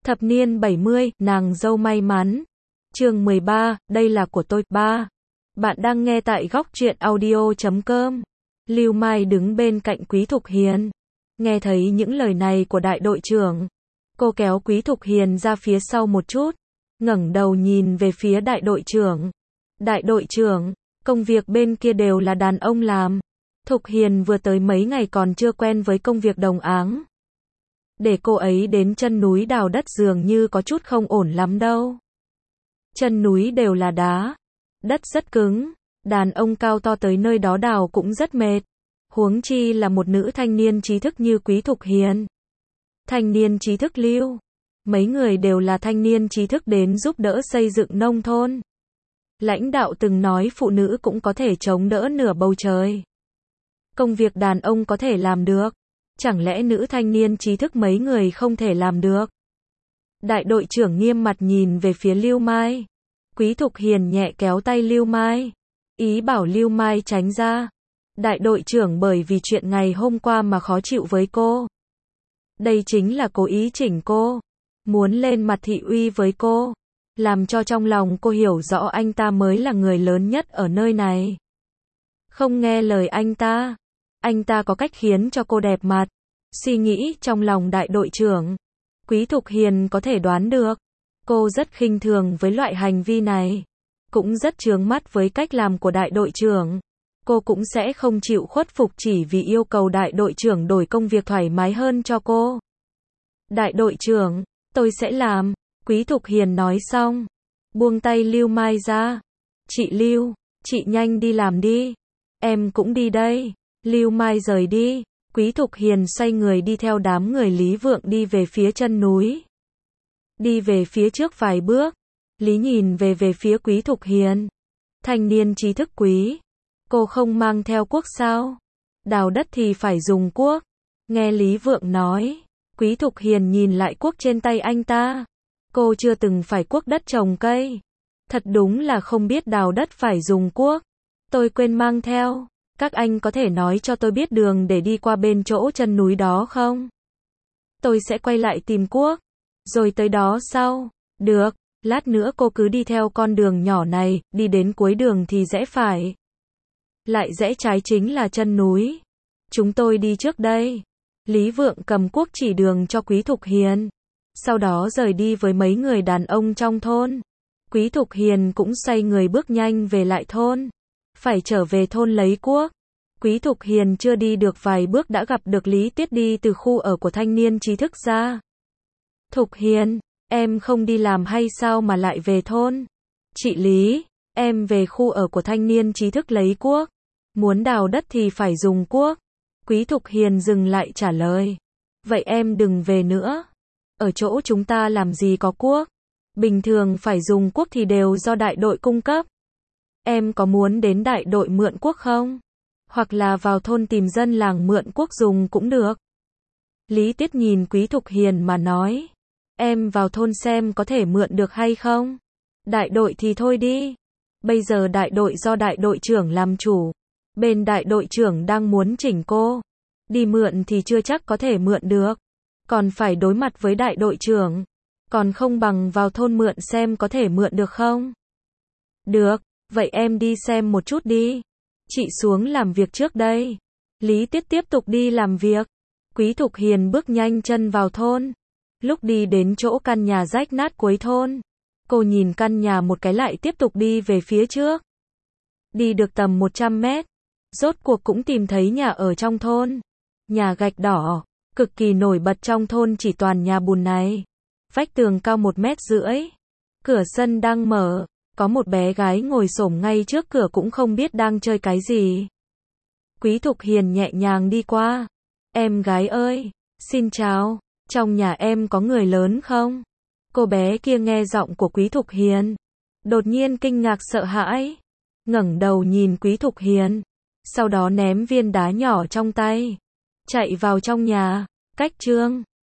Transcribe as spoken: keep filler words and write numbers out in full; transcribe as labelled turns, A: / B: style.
A: Thập niên bảy mươi, nàng dâu may mắn. Chương mười ba, đây là của tôi. ba. Bạn đang nghe tại góc truyện audio chấm com. Lưu Mai đứng bên cạnh Quý Thục Hiền. Nghe thấy những lời này của đại đội trưởng, cô kéo Quý Thục Hiền ra phía sau một chút, ngẩng đầu nhìn về phía đại đội trưởng. Đại đội trưởng, công việc bên kia đều là đàn ông làm. Thục Hiền vừa tới mấy ngày còn chưa quen với công việc đồng áng. Để cô ấy đến chân núi đào đất dường như có chút không ổn lắm đâu. Chân núi đều là đá, đất rất cứng, đàn ông cao to tới nơi đó đào cũng rất mệt. Huống chi là một nữ thanh niên trí thức như Quý Thục Hiền. Thanh niên trí thức Lưu. Mấy người đều là thanh niên trí thức đến giúp đỡ xây dựng nông thôn. Lãnh đạo từng nói phụ nữ cũng có thể chống đỡ nửa bầu trời. Công việc đàn ông có thể làm được. Chẳng lẽ nữ thanh niên trí thức mấy người không thể làm được? Đại đội trưởng nghiêm mặt nhìn về phía Lưu Mai. Quý Thục Hiền nhẹ kéo tay Lưu Mai, ý bảo Lưu Mai tránh ra. Đại đội trưởng bởi vì chuyện ngày hôm qua mà khó chịu với cô. Đây chính là cố ý chỉnh cô, muốn lên mặt thị uy với cô, làm cho trong lòng cô hiểu rõ anh ta mới là người lớn nhất ở nơi này. Không nghe lời anh ta, anh ta có cách khiến cho cô đẹp mặt. Suy nghĩ trong lòng đại đội trưởng, Quý Thục Hiền có thể đoán được. Cô rất khinh thường với loại hành vi này, cũng rất chướng mắt với cách làm của đại đội trưởng. Cô cũng sẽ không chịu khuất phục chỉ vì yêu cầu đại đội trưởng đổi công việc thoải mái hơn cho cô. Đại đội trưởng, tôi sẽ làm. Quý Thục Hiền nói xong, buông tay Lưu Mai ra. Chị Lưu, chị nhanh đi làm đi. Em cũng đi đây. Lưu Mai rời đi. Quý Thục Hiền xoay người đi theo đám người Lý Vượng đi về phía chân núi. Đi về phía trước vài bước, Lý nhìn về về phía Quý Thục Hiền. Thanh niên trí thức Quý, cô không mang theo cuốc sao? Đào đất thì phải dùng cuốc. Nghe Lý Vượng nói, Quý Thục Hiền nhìn lại cuốc trên tay anh ta. Cô chưa từng phải cuốc đất trồng cây. Thật đúng là không biết đào đất phải dùng cuốc. Tôi quên mang theo. Các anh có thể nói cho tôi biết đường để đi qua bên chỗ chân núi đó không? Tôi sẽ quay lại tìm cuốc, rồi tới đó sau. Được, lát nữa cô cứ đi theo con đường nhỏ này, đi đến cuối đường thì rẽ phải. Lại rẽ trái chính là chân núi. Chúng tôi đi trước đây. Lý Vượng cầm cuốc chỉ đường cho Quý Thục Hiền. Sau đó rời đi với mấy người đàn ông trong thôn. Quý Thục Hiền cũng xoay người bước nhanh về lại thôn. Phải trở về thôn lấy cuốc. Quý Thục Hiền chưa đi được vài bước đã gặp được Lý Tiết đi từ khu ở của thanh niên trí thức ra. Thục Hiền, em không đi làm hay sao mà lại về thôn? Chị Lý, em về khu ở của thanh niên trí thức lấy cuốc. Muốn đào đất thì phải dùng cuốc. Quý Thục Hiền dừng lại trả lời. Vậy em đừng về nữa. Ở chỗ chúng ta làm gì có cuốc. Bình thường phải dùng cuốc thì đều do đại đội cung cấp. Em có muốn đến đại đội mượn cuốc không? Hoặc là vào thôn tìm dân làng mượn cuốc dùng cũng được. Lý Tiết nhìn Quý Thục Hiền mà nói. Em vào thôn xem có thể mượn được hay không? Đại đội thì thôi đi. Bây giờ đại đội do đại đội trưởng làm chủ. Bên đại đội trưởng đang muốn chỉnh cô. Đi mượn thì chưa chắc có thể mượn được. Còn phải đối mặt với đại đội trưởng. Còn không bằng vào thôn mượn xem có thể mượn được không? Được, vậy em đi xem một chút đi. Chị xuống làm việc trước đây. Lý Tiết tiếp tục đi làm việc. Quý Thục Hiền bước nhanh chân vào thôn. Lúc đi đến chỗ căn nhà rách nát cuối thôn, cô nhìn căn nhà một cái lại tiếp tục đi về phía trước. Đi được tầm một trăm mét, rốt cuộc cũng tìm thấy nhà ở trong thôn. Nhà gạch đỏ, cực kỳ nổi bật trong thôn chỉ toàn nhà bùn này. Vách tường cao một mét rưỡi. Cửa sân đang mở, có một bé gái ngồi xổm ngay trước cửa cũng không biết đang chơi cái gì. Quý Thục Hiền nhẹ nhàng đi qua. Em gái ơi, xin chào. Trong nhà em có người lớn không? Cô bé kia nghe giọng của Quý Thục Hiền, đột nhiên kinh ngạc sợ hãi, ngẩng đầu nhìn Quý Thục Hiền, sau đó ném viên đá nhỏ trong tay, chạy vào trong nhà. Cách Trương,